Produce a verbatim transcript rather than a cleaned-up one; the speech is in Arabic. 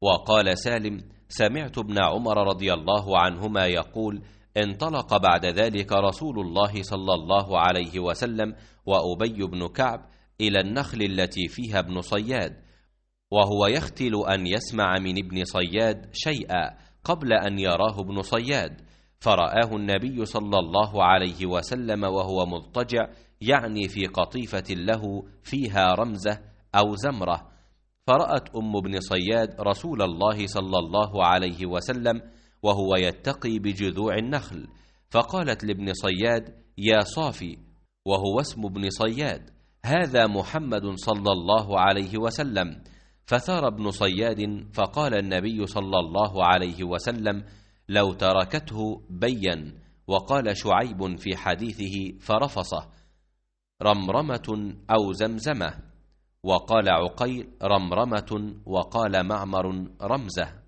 وقال سالم: سمعت ابن عمر رضي الله عنهما يقول: انطلق بعد ذلك رسول الله صلى الله عليه وسلم وأبي بن كعب إلى النخل التي فيها ابن صياد، وهو يختل أن يسمع من ابن صياد شيئا قبل أن يراه ابن صياد، فرآه النبي صلى الله عليه وسلم وهو مضطجع، يعني في قطيفة له فيها رمزة أو زمرة، فرأت أم ابن صياد رسول الله صلى الله عليه وسلم وهو يتقي بجذوع النخل، فقالت لابن صياد: يا صافي، وهو اسم ابن صياد، هذا محمد صلى الله عليه وسلم. فثار ابن صياد، فقال النبي صلى الله عليه وسلم: لو تركته بين. وقال شعيب في حديثه: فرفصه، رمرمة أو زمزمة. وقال عقيل: رمرمة. وقال معمر: رمزة.